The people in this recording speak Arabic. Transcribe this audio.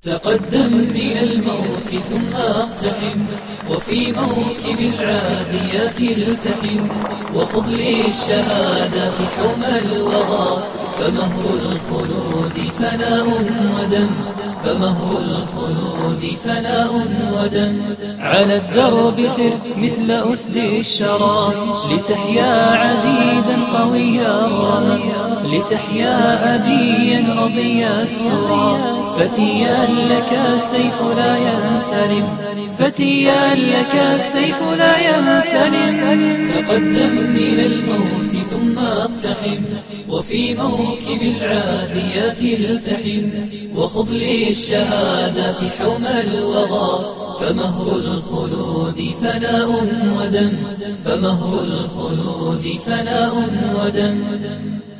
تقدم إلى الموت ثم اقتحم، وفي موكب العاديات التحم، وخذ للشهادات حوم الوغى، فمهر الخلود فناء ودم، فمهر الخلود فناء ودم. على الدرب سر مثل أسد الشرى، لتحيا عزيزا قويا الرمى، لتحيا أبيا رضي السرى، فتيا لك السيف لا ينثلم، فتيا لك السيف لا ينثلم. تقدم إلى الموت ثم اقتحم، وفي موكب العاديات التحم، وخذ للشهادات حوم الوغى، فمهر الخلود فناء ودم، فمهر الخلود فناء ودم.